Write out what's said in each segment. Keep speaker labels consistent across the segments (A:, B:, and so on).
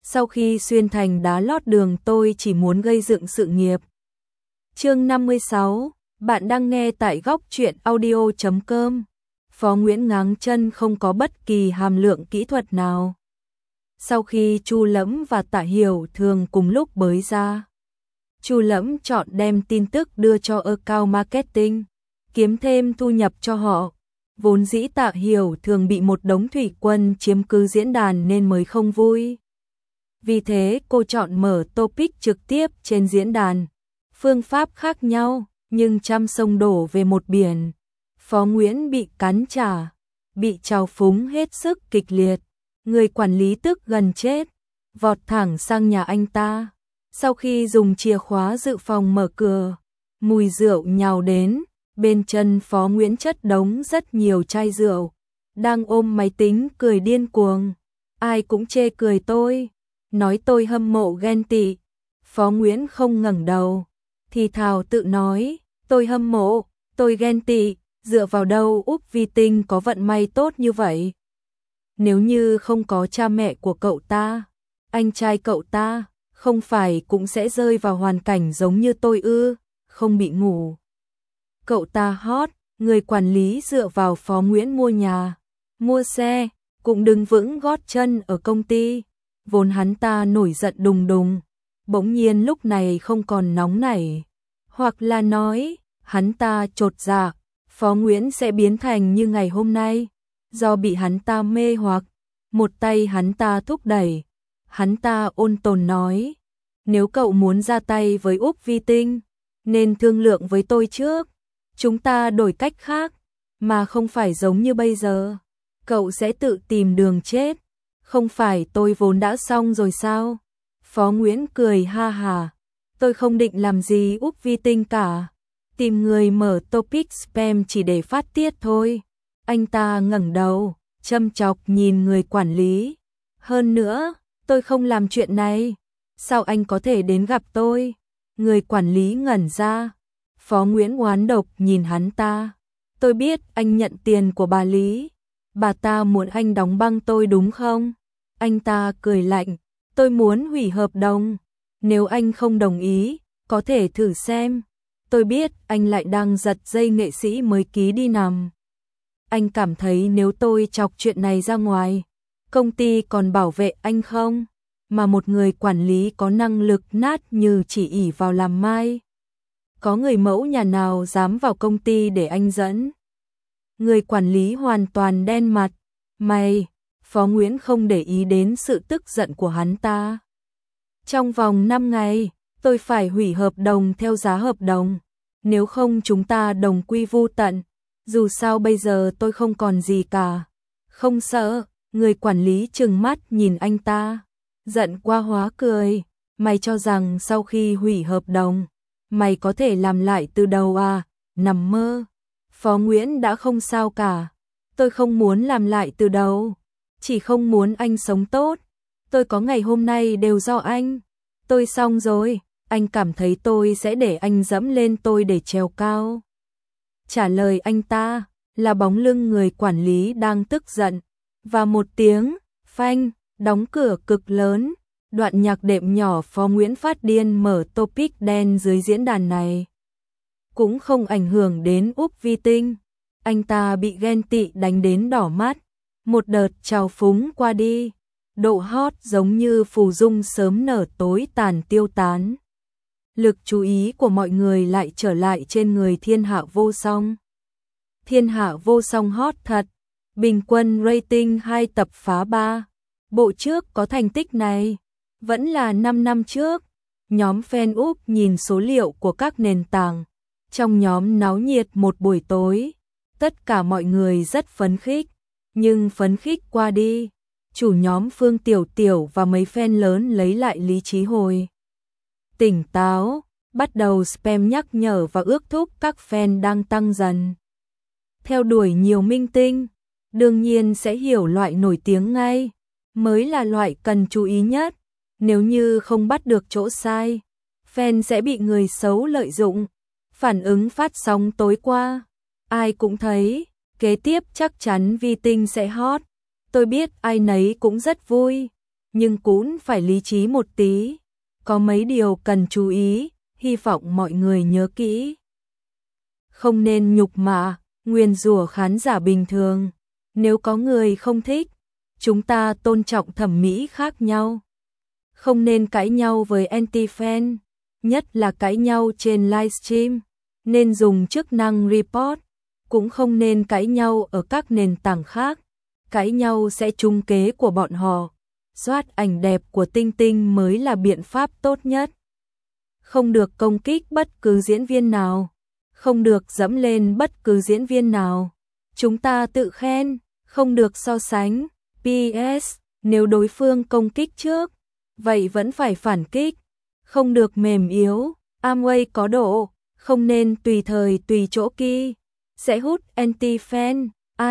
A: Sau khi xuyên thành đá lót đường tôi chỉ muốn gây dựng sự nghiệp. Chương 56, bạn đang nghe tại góc truyện audio.com. Phó Nguyễn ngáng chân không có bất kỳ hàm lượng kỹ thuật nào. Sau khi Chu Lẫm và Tạ Hiểu Thường cùng lúc bới ra, Chu Lẫm chọn đem tin tức đưa cho account marketing, kiếm thêm thu nhập cho họ. Vốn dĩ Tạ Hiểu Thường bị một đống thủy quân chiếm cứ diễn đàn nên mới không vui. Vì thế cô chọn mở topic trực tiếp trên diễn đàn. Phương pháp khác nhau, nhưng trăm sông đổ về một biển. Phó Nguyễn bị cắn trả, bị trào phúng hết sức kịch liệt. Người quản lý tức gần chết, vọt thẳng sang nhà anh ta. Sau khi dùng chìa khóa dự phòng mở cửa, mùi rượu nhào đến, bên chân Phó Nguyễn chất đống rất nhiều chai rượu. Đang ôm máy tính cười điên cuồng. Ai cũng chê cười tôi, nói tôi hâm mộ ghen tị. Phó Nguyễn không ngẩng đầu, thì thào tự nói, tôi hâm mộ, tôi ghen tị, dựa vào đâu Úc Vi Tinh có vận may tốt như vậy. Nếu như không có cha mẹ của cậu ta, anh trai cậu ta, không phải cũng sẽ rơi vào hoàn cảnh giống như tôi ư, không bị ngủ. Cậu ta hot, người quản lý dựa vào Phó Nguyễn mua nhà, mua xe, cũng đứng vững gót chân ở công ty. Vốn hắn ta nổi giận đùng đùng, bỗng nhiên lúc này không còn nóng nảy. Hoặc là nói, hắn ta chột dạ, Phó Nguyễn sẽ biến thành như ngày hôm nay. Do bị hắn ta mê hoặc, một tay hắn ta thúc đẩy. Hắn ta ôn tồn nói, nếu cậu muốn ra tay với Úc Vi Tinh, nên thương lượng với tôi trước. Chúng ta đổi cách khác, mà không phải giống như bây giờ. Cậu sẽ tự tìm đường chết. Không phải tôi vốn đã xong rồi sao? Phó Nguyễn cười ha hà. Tôi không định làm gì Úc Vi Tinh cả. Tìm người mở topic spam chỉ để phát tiết thôi. Anh ta ngẩng đầu, châm chọc nhìn người quản lý. Hơn nữa, tôi không làm chuyện này. Sao anh có thể đến gặp tôi? Người quản lý ngẩn ra. Phó Nguyễn oán độc nhìn hắn ta. Tôi biết anh nhận tiền của bà Lý. Bà ta muốn anh đóng băng tôi đúng không? Anh ta cười lạnh. Tôi muốn hủy hợp đồng. Nếu anh không đồng ý, có thể thử xem. Tôi biết anh lại đang giật dây nghệ sĩ mới ký đi nằm. Anh cảm thấy nếu tôi chọc chuyện này ra ngoài, công ty còn bảo vệ anh không? Mà một người quản lý có năng lực nát như chỉ ỷ vào làm mai. Có người mẫu nhà nào dám vào công ty để anh dẫn? Người quản lý hoàn toàn đen mặt. Mày, Phó Nguyễn không để ý đến sự tức giận của hắn ta. Trong vòng 5 ngày, tôi phải hủy hợp đồng theo giá hợp đồng. Nếu không chúng ta đồng quy vu tận. Dù sao bây giờ tôi không còn gì cả. Không sợ, người quản lý trừng mắt nhìn anh ta. Giận qua hóa cười. Mày cho rằng sau khi hủy hợp đồng, mày có thể làm lại từ đầu à? Nằm mơ. Phó Nguyễn đã không sao cả. Tôi không muốn làm lại từ đầu. Chỉ không muốn anh sống tốt. Tôi có ngày hôm nay đều do anh. Tôi xong rồi. Anh cảm thấy tôi sẽ để anh dẫm lên tôi để trèo cao. Trả lời anh ta là bóng lưng người quản lý đang tức giận. Và một tiếng, phanh, đóng cửa cực lớn. Đoạn nhạc đệm nhỏ Phó Nguyễn phát điên mở topic đen dưới diễn đàn này. Cũng không ảnh hưởng đến Úc Vi Tinh. Anh ta bị ghen tị đánh đến đỏ mắt. Một đợt trào phúng qua đi. Độ hot giống như phù dung sớm nở tối tàn tiêu tán. Lực chú ý của mọi người lại trở lại trên người Thiên Hạ Vô Song. Thiên Hạ Vô Song hot thật. Bình quân rating 2 tập phá 3. Bộ trước có thành tích này. Vẫn là 5 năm trước. Nhóm fan Úc nhìn số liệu của các nền tảng. Trong nhóm náo nhiệt một buổi tối. Tất cả mọi người rất phấn khích. Nhưng phấn khích qua đi. Chủ nhóm Phương Tiểu Tiểu và mấy fan lớn lấy lại lý trí hồi tỉnh táo, bắt đầu spam nhắc nhở và ước thúc các fan đang tăng dần. Theo đuổi nhiều minh tinh, đương nhiên sẽ hiểu loại nổi tiếng ngay, mới là loại cần chú ý nhất. Nếu như không bắt được chỗ sai, fan sẽ bị người xấu lợi dụng. Phản ứng phát sóng tối qua, ai cũng thấy, kế tiếp chắc chắn Vi Tinh sẽ hot. Tôi biết ai nấy cũng rất vui, nhưng cũng phải lý trí một tí. Có mấy điều cần chú ý, hy vọng mọi người nhớ kỹ. Không nên nhục mạ, nguyền rủa khán giả bình thường. Nếu có người không thích, chúng ta tôn trọng thẩm mỹ khác nhau. Không nên cãi nhau với anti-fan, nhất là cãi nhau trên livestream. Nên dùng chức năng report, cũng không nên cãi nhau ở các nền tảng khác. Cãi nhau sẽ trúng kế của bọn họ. Soát ảnh đẹp của Tinh Tinh mới là biện pháp tốt nhất. Không được công kích bất cứ diễn viên nào. Không được dẫm lên bất cứ diễn viên nào. Chúng ta tự khen, không được so sánh. PS, nếu đối phương công kích trước, vậy vẫn phải phản kích. Không được mềm yếu, Amway có độ, không nên tùy thời tùy chỗ kỳ. Sẽ hút anti-fan.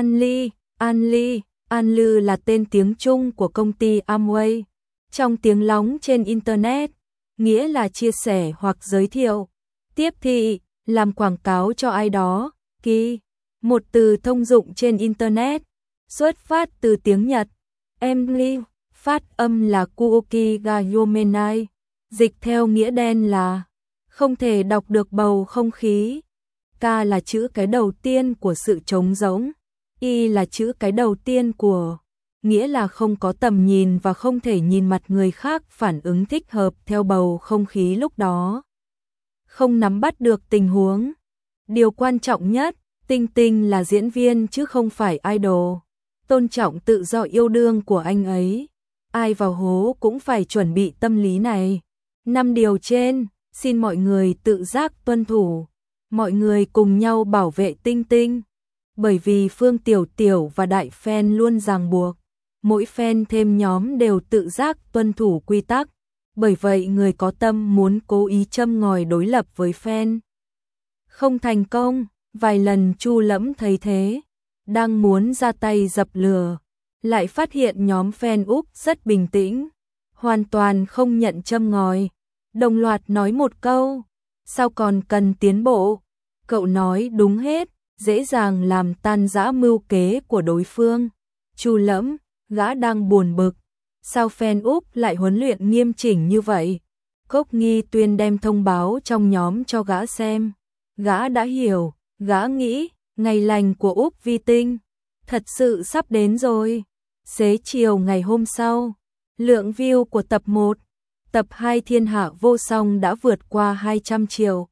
A: Anly là tên tiếng Trung của công ty Amway. Trong tiếng lóng trên Internet, nghĩa là chia sẻ hoặc giới thiệu, tiếp thị, làm quảng cáo cho ai đó. Kỳ, một từ thông dụng trên Internet, xuất phát từ tiếng Nhật. Emily, phát âm là Kuoki ga yomenai, dịch theo nghĩa đen là không thể đọc được bầu không khí. K là chữ cái đầu tiên của sự trống rỗng. Y là chữ cái đầu tiên của, nghĩa là không có tầm nhìn và không thể nhìn mặt người khác phản ứng thích hợp theo bầu không khí lúc đó. Không nắm bắt được tình huống. Điều quan trọng nhất, Tinh Tinh là diễn viên chứ không phải idol. Tôn trọng tự do yêu đương của anh ấy. Ai vào hố cũng phải chuẩn bị tâm lý này. 5 điều trên, xin mọi người tự giác tuân thủ. Mọi người cùng nhau bảo vệ Tinh Tinh. Bởi vì Phương Tiểu Tiểu và đại fan luôn ràng buộc. Mỗi fan thêm nhóm đều tự giác tuân thủ quy tắc. Bởi vậy người có tâm muốn cố ý châm ngòi đối lập với fan. Không thành công, vài lần Chu Lẫm thấy thế. Đang muốn ra tay dập lửa. Lại phát hiện nhóm fan Úc rất bình tĩnh. Hoàn toàn không nhận châm ngòi. Đồng loạt nói một câu. Sao còn cần tiến bộ? Cậu nói đúng hết. Dễ dàng làm tan rã mưu kế của đối phương. Chu Lẫm, gã đang buồn bực. Sao fan Úc lại huấn luyện nghiêm chỉnh như vậy? Cốc Nghi Tuyên đem thông báo trong nhóm cho gã xem. Gã đã hiểu, gã nghĩ, ngày lành của Úc Vi Tinh thật sự sắp đến rồi. Xế chiều ngày hôm sau, lượng view của tập 1, tập 2 Thiên Hạ Vô Song đã vượt qua 200 triệu.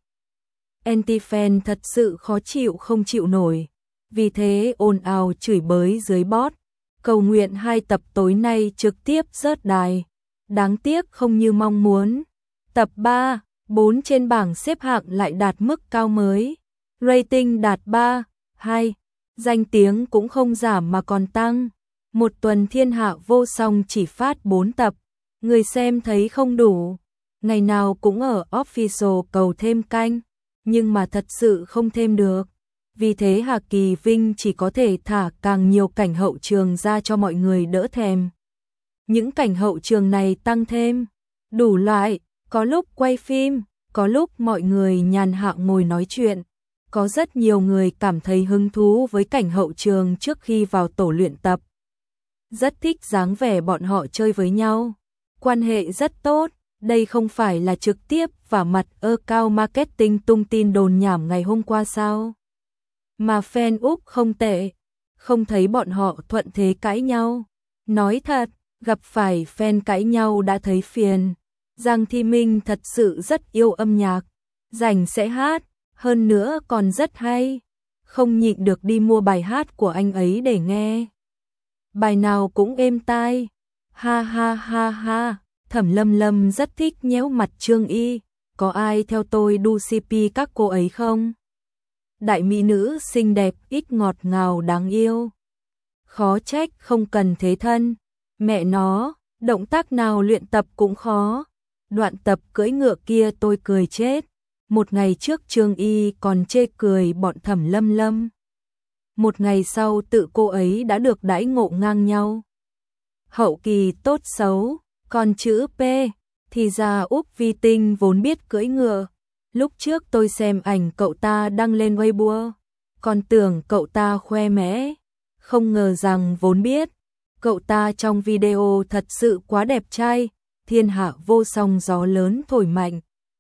A: Anti-fan thật sự khó chịu không chịu nổi, vì thế ồn ào chửi bới dưới bot, cầu nguyện 2 tập tối nay trực tiếp rớt đài. Đáng tiếc không như mong muốn. Tập 3, 4 trên bảng xếp hạng lại đạt mức cao mới. Rating đạt 3, 2, danh tiếng cũng không giảm mà còn tăng. Một tuần Thiên Hạ Vô Song chỉ phát 4 tập, người xem thấy không đủ. Ngày nào cũng ở official cầu thêm canh, nhưng mà thật sự không thêm được. Vì thế Hà Kỳ Vinh chỉ có thể thả càng nhiều cảnh hậu trường ra cho mọi người đỡ thèm. Những cảnh hậu trường này tăng thêm, đủ loại, có lúc quay phim, có lúc mọi người nhàn hạ ngồi nói chuyện. Có rất nhiều người cảm thấy hứng thú với cảnh hậu trường trước khi vào tổ luyện tập. Rất thích dáng vẻ bọn họ chơi với nhau. Quan hệ rất tốt, đây không phải là trực tiếp và mặt cao marketing tung tin đồn nhảm ngày hôm qua sao? Mà fan Úc không tệ, không thấy bọn họ thuận thế cãi nhau. Nói thật, gặp phải fan cãi nhau đã thấy phiền. Giang Thi Minh thật sự rất yêu âm nhạc, rảnh sẽ hát, hơn nữa còn rất hay. Không nhịn được đi mua bài hát của anh ấy để nghe. Bài nào cũng êm tai. Ha ha ha ha, Thẩm Lâm Lâm rất thích nhéo mặt Trương Y. Có ai theo tôi đu CP các cô ấy không? Đại mỹ nữ xinh đẹp, ít ngọt ngào đáng yêu. Khó trách không cần thế thân. Mẹ nó, động tác nào luyện tập cũng khó. Đoạn tập cưỡi ngựa kia tôi cười chết. Một ngày trước Trương Y còn chê cười bọn Thẩm Lâm Lâm. Một ngày sau tự cô ấy đã được đãi ngộ ngang nhau. Hậu kỳ tốt xấu, còn chữ P, thì ra Úc Vi Tinh vốn biết cưỡi ngựa. Lúc trước tôi xem ảnh cậu ta đăng lên Weibo, còn tưởng cậu ta khoe mẽ. Không ngờ rằng vốn biết, cậu ta trong video thật sự quá đẹp trai, thiên hạ vô song gió lớn thổi mạnh.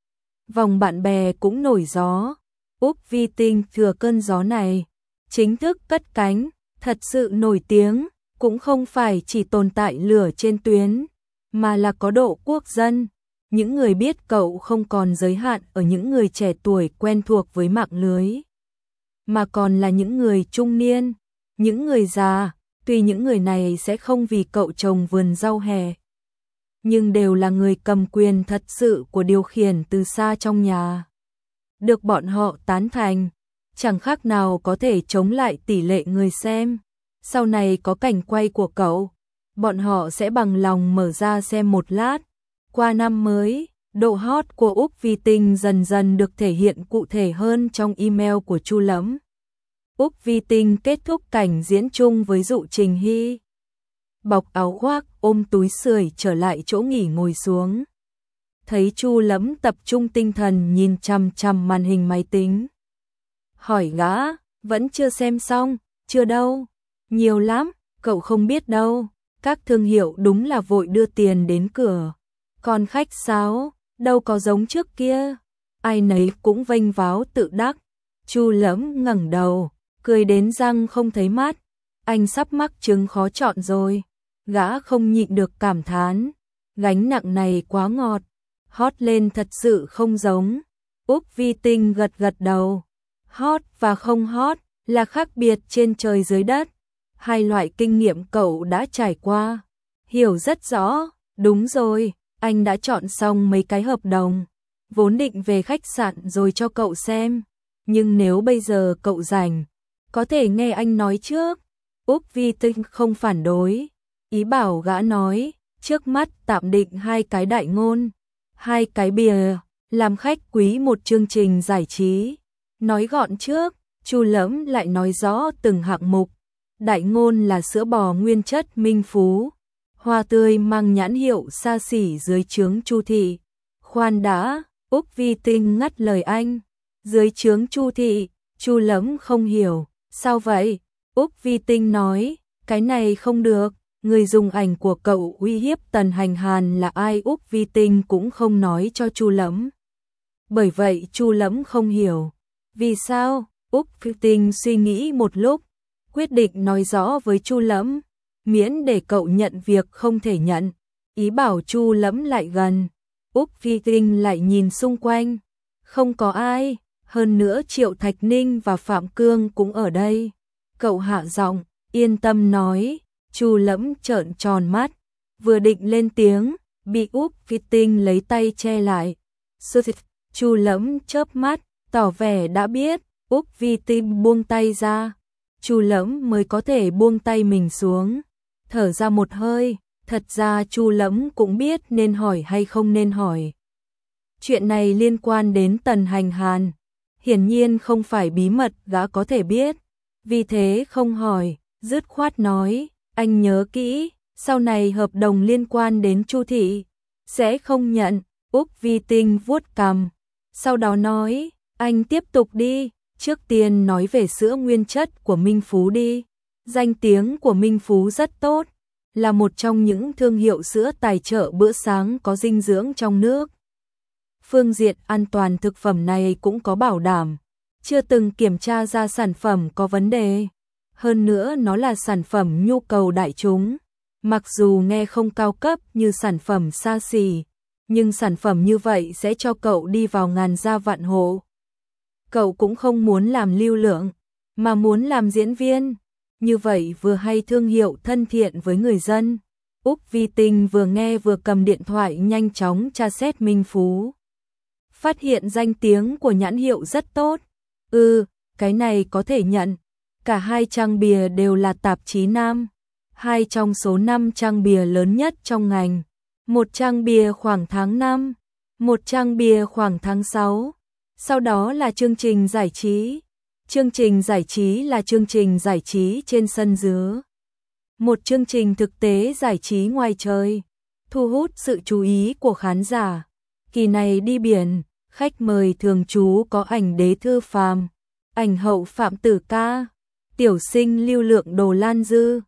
A: Vòng bạn bè cũng nổi gió, Úc Vi Tinh thừa cơn gió này, chính thức cất cánh, thật sự nổi tiếng, cũng không phải chỉ tồn tại lửa trên tuyến, mà là có độ quốc dân. Những người biết cậu không còn giới hạn ở những người trẻ tuổi quen thuộc với mạng lưới, mà còn là những người trung niên, những người già, tuy những người này sẽ không vì cậu trồng vườn rau hè, nhưng đều là người cầm quyền thật sự của điều khiển từ xa trong nhà. Được bọn họ tán thành, chẳng khác nào có thể chống lại tỷ lệ người xem. Sau này có cảnh quay của cậu, bọn họ sẽ bằng lòng mở ra xem một lát. Qua năm mới, độ hot của Úc Vi Tinh dần dần được thể hiện cụ thể hơn trong email của Chu Lẫm. Úc Vi Tinh kết thúc cảnh diễn chung với Dụ Trình Hy. Bọc áo khoác, ôm túi sưởi trở lại chỗ nghỉ ngồi xuống. Thấy Chu Lẫm tập trung tinh thần nhìn chằm chằm màn hình máy tính. Hỏi gã, vẫn chưa xem xong, chưa đâu. Nhiều lắm, cậu không biết đâu. Các thương hiệu đúng là vội đưa tiền đến cửa. Còn khách sáo, đâu có giống trước kia. Ai nấy cũng vênh váo tự đắc. Chu Lẫm ngẩng đầu, cười đến răng không thấy mắt. Anh sắp mắc chứng khó chọn rồi. Gã không nhịn được cảm thán. Gánh nặng này quá ngọt. Hot lên thật sự không giống. Úc Vi Tinh gật gật đầu. Hot và không hot là khác biệt trên trời dưới đất. Hai loại kinh nghiệm cậu đã trải qua. Hiểu rất rõ. Đúng rồi, anh đã chọn xong mấy cái hợp đồng. Vốn định về khách sạn rồi cho cậu xem. Nhưng nếu bây giờ cậu rảnh, có thể nghe anh nói trước. Úc Vi Tinh không phản đối. Ý bảo gã nói, trước mắt tạm định 2 cái đại ngôn. 2 cái bìa, làm khách quý một chương trình giải trí. Nói gọn trước, Chu Lẫm lại nói rõ từng hạng mục. Đại ngôn là sữa bò nguyên chất Minh Phú, hoa tươi mang nhãn hiệu xa xỉ dưới trướng Chu thị. Khoan đã, Úc Vi Tinh ngắt lời anh. Dưới trướng Chu thị, Chu Lẫm không hiểu, sao vậy? Úc Vi Tinh nói, cái này không được. Người dùng ảnh của cậu uy hiếp Tần Hành Hàn là ai? Úc Vi Tinh cũng không nói cho Chu Lẫm. Bởi vậy Chu Lẫm không hiểu. Vì sao? Úc Vi Tinh suy nghĩ một lúc, quyết định nói rõ với Chu Lẫm, miễn để cậu nhận việc không thể nhận. Ý bảo Chu Lẫm lại gần. Úc Vi Tinh lại nhìn xung quanh. Không có ai, hơn nữa Triệu Thạch Ninh và Phạm Cương cũng ở đây. Cậu hạ giọng, yên tâm nói. Chu Lẫm trợn tròn mắt, vừa định lên tiếng, bị Úc Vi Tinh lấy tay che lại. Chu Lẫm chớp mắt, tỏ vẻ đã biết. Úc Vi Tinh buông tay ra, Chu Lẫm mới có thể buông tay mình xuống, thở ra một hơi. Thật ra Chu Lẫm cũng biết nên hỏi hay không nên hỏi. Chuyện này liên quan đến Tần Hành Hàn, hiển nhiên không phải bí mật gã có thể biết, vì thế không hỏi, dứt khoát nói. Anh nhớ kỹ, sau này hợp đồng liên quan đến Chu thị sẽ không nhận. Úc Vi Tinh vuốt cằm, sau đó nói, anh tiếp tục đi, trước tiên nói về sữa nguyên chất của Minh Phú đi. Danh tiếng của Minh Phú rất tốt, là một trong những thương hiệu sữa tài trợ bữa sáng có dinh dưỡng trong nước. Phương diện an toàn thực phẩm này cũng có bảo đảm, chưa từng kiểm tra ra sản phẩm có vấn đề. Hơn nữa nó là sản phẩm nhu cầu đại chúng. Mặc dù nghe không cao cấp như sản phẩm xa xỉ, nhưng sản phẩm như vậy sẽ cho cậu đi vào ngàn gia vạn hộ. Cậu cũng không muốn làm lưu lượng, mà muốn làm diễn viên. Như vậy vừa hay thương hiệu thân thiện với người dân. Úc Vi Tinh vừa nghe vừa cầm điện thoại nhanh chóng tra xét Minh Phú. Phát hiện danh tiếng của nhãn hiệu rất tốt. Cái này có thể nhận. Cả 2 trang bìa đều là tạp chí nam. 2 trong số 5 trang bìa lớn nhất trong ngành. 1 trang bìa khoảng tháng 5, 1 trang bìa khoảng tháng 6. Sau đó là chương trình giải trí. Chương trình giải trí là chương trình giải trí trên sân dứa. Một chương trình thực tế giải trí ngoài trời, thu hút sự chú ý của khán giả. Kỳ này đi biển, khách mời thường trú có ảnh Đế Thư Phàm, ảnh hậu Phạm Tử Ca, tiểu sinh lưu lượng Đồ Lan Dư,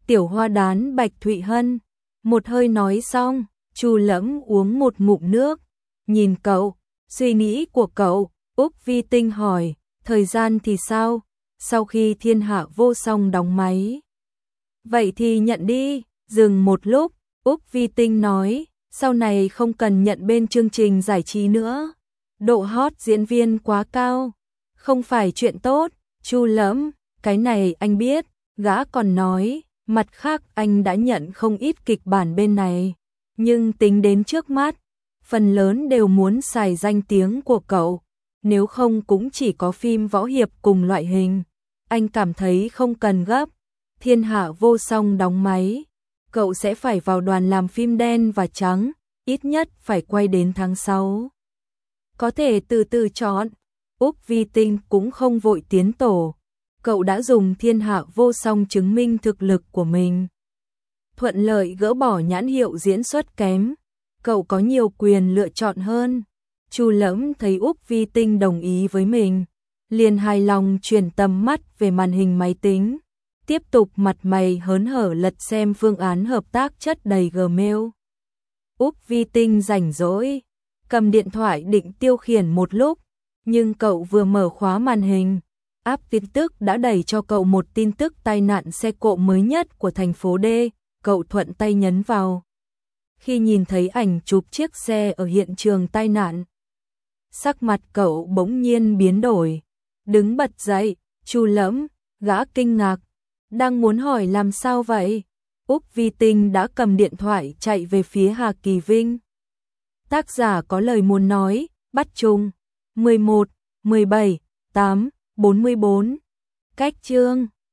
A: Tiểu hoa đán Bạch Thụy Hân. Một hơi nói xong, Chu Lẫm uống một ngụm nước, nhìn cậu, suy nghĩ của cậu. Úc Vi Tinh hỏi, thời gian thì sao? Sau khi Thiên Hạ Vô Song đóng máy. Vậy thì nhận đi. Dừng một lúc, Úc Vi Tinh nói, sau này không cần nhận bên chương trình giải trí nữa. Độ hot diễn viên quá cao, không phải chuyện tốt. Chu Lẫm, cái này anh biết. Gã còn nói, mặt khác anh đã nhận không ít kịch bản bên này, nhưng tính đến trước mắt, phần lớn đều muốn xài danh tiếng của cậu, nếu không cũng chỉ có phim võ hiệp cùng loại hình. Anh cảm thấy không cần gấp. Thiên Hạ Vô Song đóng máy, cậu sẽ phải vào đoàn làm phim đen và trắng, ít nhất phải quay đến tháng 6. Có thể từ từ chọn. Úc Vi Tinh cũng không vội tiến tổ. Cậu đã dùng Thiên Hạ Vô Song chứng minh thực lực của mình. Thuận lợi gỡ bỏ nhãn hiệu diễn xuất kém. Cậu có nhiều quyền lựa chọn hơn. Chu Lẫm thấy Úc Vi Tinh đồng ý với mình, liền hài lòng chuyển tầm mắt về màn hình máy tính, tiếp tục mặt mày hớn hở lật xem phương án hợp tác chất đầy Gmail. Úc Vi Tinh rảnh rỗi, cầm điện thoại định tiêu khiển một lúc, nhưng cậu vừa mở khóa màn hình, app tin tức đã đẩy cho cậu một tin tức tai nạn xe cộ mới nhất của thành phố D. Cậu thuận tay nhấn vào. Khi nhìn thấy ảnh chụp chiếc xe ở hiện trường tai nạn, sắc mặt cậu bỗng nhiên biến đổi, đứng bật dậy. Chu Lẫm, gã kinh ngạc, đang muốn hỏi làm sao vậy. Úc Vi Tinh đã cầm điện thoại chạy về phía Hà Kỳ Vinh. Tác giả có lời muốn nói, bắt chung 11, 17, 8, 44. Cách chương